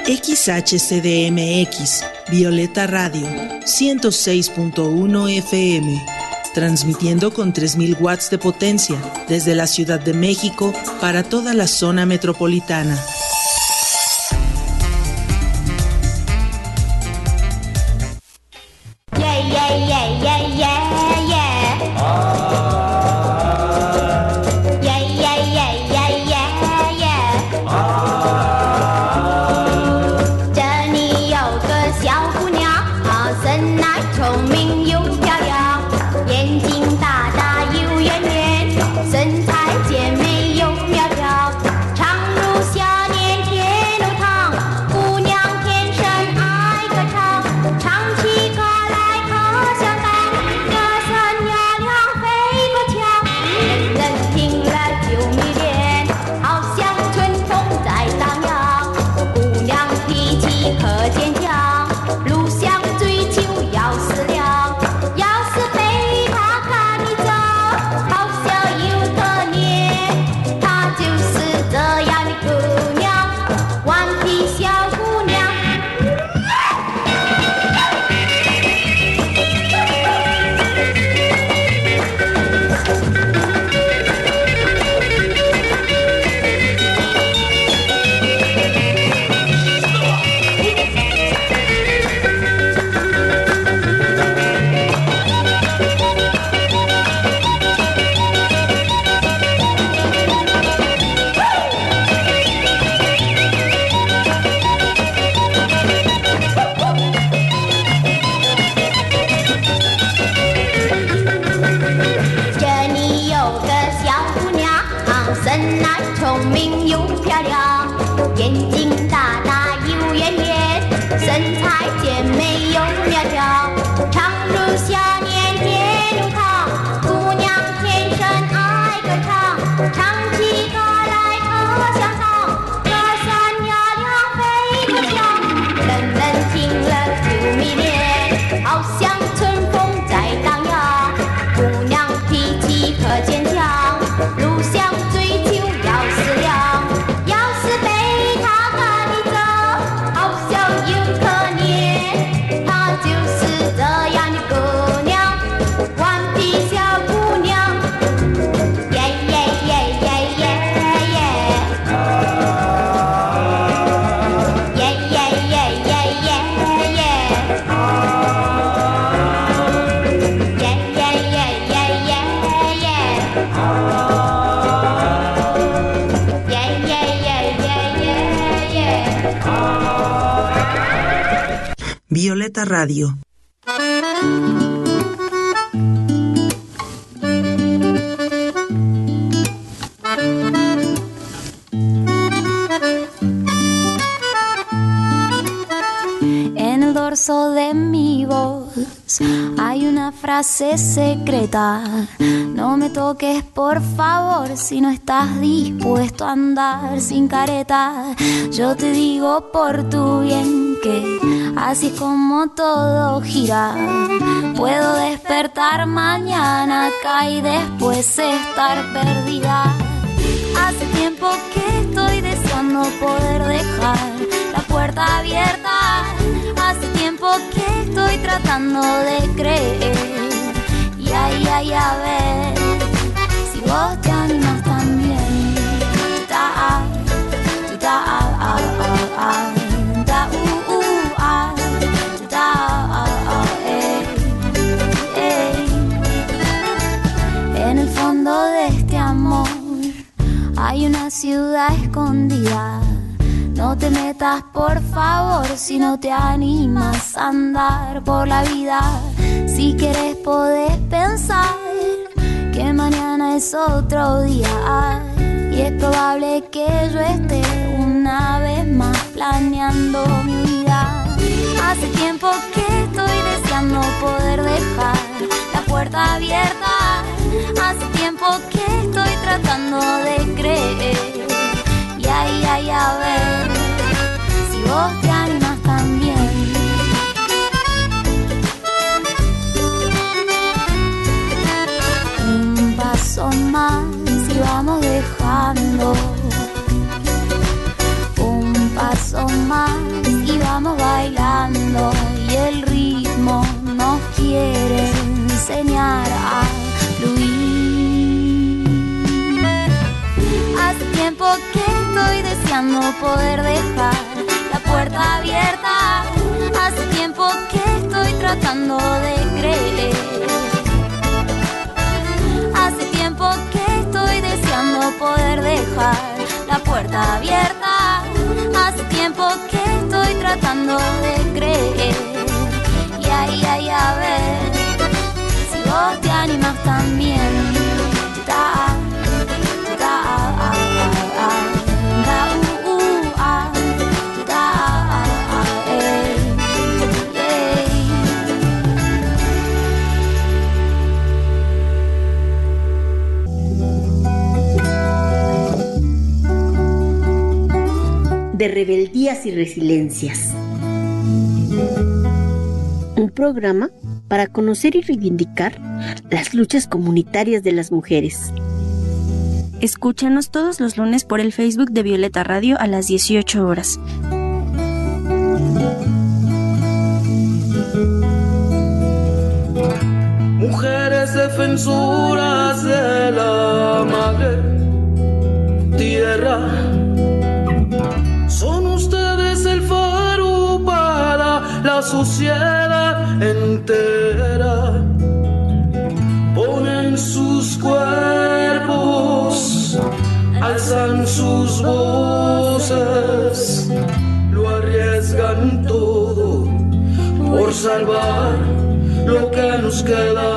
XHCDMX, Violeta Radio, 106.1 FM, transmitiendo con 3.000 watts de potencia desde la Ciudad de México para toda la zona metropolitana. Violeta Radio. En el dorso de mi voz hay una frase secreta: no me toques por favor si no estás dispuesto a andar sin careta. Yo te digo por tu bien que así es como todo gira. Puedo despertar mañana acá y después estar perdida. Hace tiempo que estoy deseando poder dejar la puerta abierta. Hace tiempo que estoy tratando de creer. Y ay, a ver si vos te animas también. En el fondo de este amor hay una ciudad escondida. No te metas por favor si no te animas a andar por la vida. Si quieres podés pensar que mañana es otro día. Y es probable que yo esté una vez más planeando mi vida. Hace tiempo que estoy deseando poder dejar la puerta abierta. Hace tiempo que estoy tratando de creer. Y ay, a ver si vos te animas también. Un paso más y vamos dejando. Un paso más deseando poder dejar la puerta abierta. Hace tiempo que estoy tratando de creer. Hace tiempo que estoy deseando poder dejar la puerta abierta. Hace tiempo que estoy tratando de creer. Y ahí, a ver si vos te animas también. De rebeldías y resiliencias. Un programa para conocer y reivindicar las luchas comunitarias de las mujeres. Escúchanos todos los lunes por el Facebook de Violeta Radio a las 18 horas. Mujeres defensoras de la madre tierra, son ustedes el faro para la sociedad entera. Ponen sus cuerpos, alzan sus voces, lo arriesgan todo por salvar lo que nos queda.